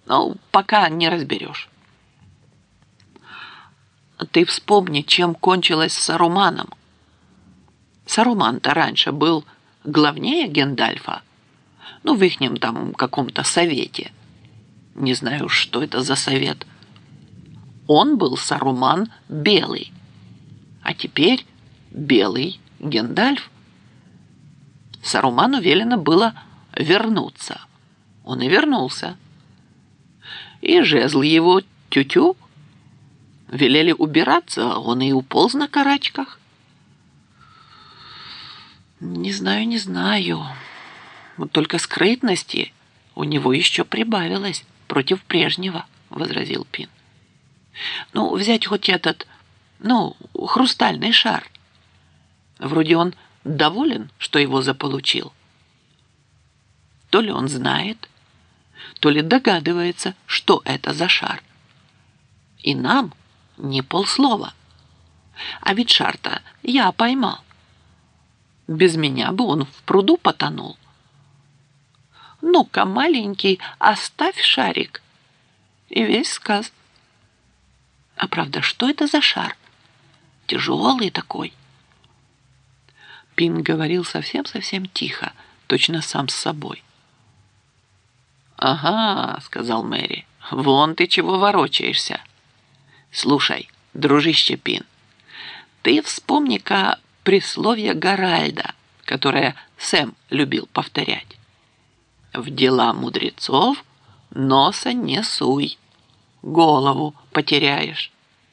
Но пока не разберешь. Ты вспомни, чем кончилось с Саруманом. Саруман-то раньше был главнее Гендальфа, ну, в ихнем там каком-то совете. Не знаю, что это за совет. Он был Саруман Белый, а теперь Белый Гендальф. Саруману велено было вернуться. Он и вернулся. И жезл его тю-тю. Велели убираться, он и уполз на карачках. Не знаю, не знаю. Вот только скрытности у него еще прибавилось против прежнего, возразил Пин. Ну, взять хоть этот, хрустальный шар. Вроде он доволен, что его заполучил. То ли он знает, то ли догадывается, что это за шар. И нам не полслова. А ведь шар-то я поймал. Без меня бы он в пруду потонул. Ну-ка, маленький, оставь шарик. И весь сказ. А правда, что это за шар? Тяжелый такой. Пин говорил совсем-совсем тихо, точно сам с собой. «Ага», — сказал Мэри, — «вон ты чего ворочаешься. Слушай, дружище Пин, ты вспомни-ка присловие Гаральда, которое Сэм любил повторять. В дела мудрецов носа не суй, голову потеряешь.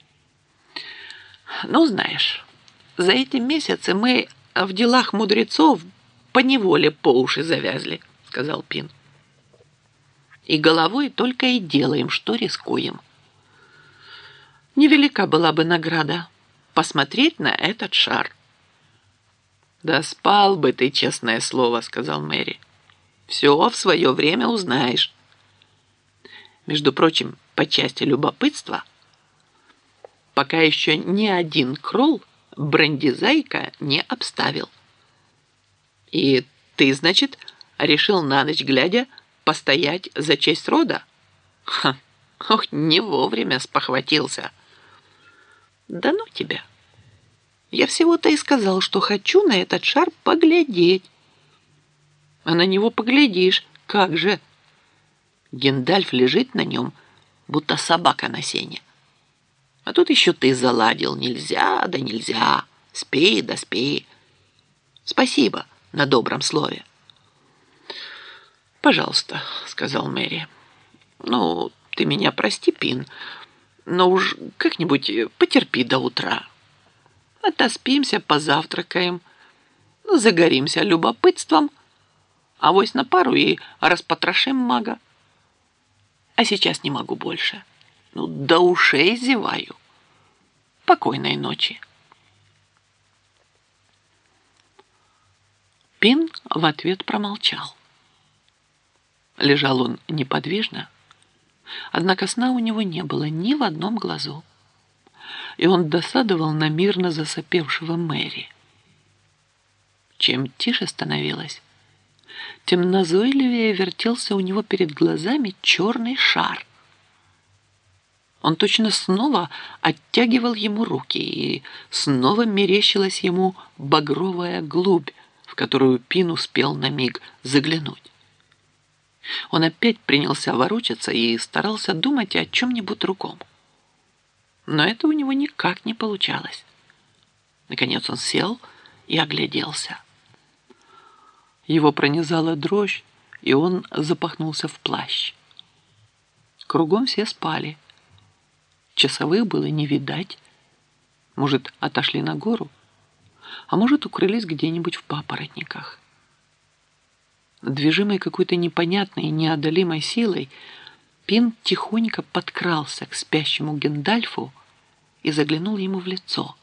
Ну, знаешь, за эти месяцы мы в делах мудрецов поневоле по уши завязли, сказал Пин. И головой только и делаем, что рискуем. Невелика была бы награда посмотреть на этот шар. Да спал бы ты, честное слово, сказал Мэри. Все в свое время узнаешь. Между прочим, по части любопытства, пока еще ни один кролл Брендизайка не обставил. И ты, значит, решил на ночь глядя постоять за честь рода? Ха, ох, не вовремя спохватился. Да ну тебя. Я всего-то и сказал, что хочу на этот шар поглядеть. А на него поглядишь, как же. Гендальф лежит на нем, будто собака на сене. А тут еще ты заладил. Нельзя, да нельзя. Спи, да спи. Спасибо на добром слове. «Пожалуйста», — сказал Мэри. «Ну, ты меня прости, Пин, но уж как-нибудь потерпи до утра. Отоспимся, позавтракаем, загоримся любопытством, авось на пару и распотрошим мага. А сейчас не могу больше. Ну, до ушей зеваю. Покойной ночи». Пин в ответ промолчал. Лежал он неподвижно, однако сна у него не было ни в одном глазу, и он досадовал на мирно засопевшего Мэри. Чем тише становилось, тем назойливее вертелся у него перед глазами черный шар. Он точно снова оттягивал ему руки, и снова мерещилась ему багровая глубь, в которую Пин успел на миг заглянуть. Он опять принялся ворочаться и старался думать о чем-нибудь другом. Но это у него никак не получалось. Наконец он сел и огляделся. Его пронизала дрожь, и он запахнулся в плащ. Кругом все спали. Часовых было не видать. Может, отошли на гору, а может, укрылись где-нибудь в папоротниках. Движимый какой-то непонятной и неодолимой силой, Пин тихонько подкрался к спящему Гендальфу и заглянул ему в лицо.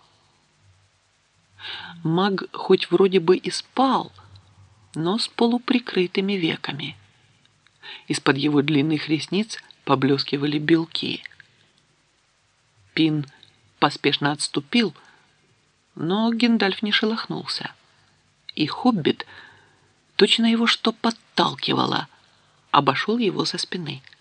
Маг хоть вроде бы и спал, но с полуприкрытыми веками. Из-под его длинных ресниц поблескивали белки. Пин поспешно отступил, но Гендальф не шелохнулся. И хоббит, точно его что подталкивало, обошел его со спины.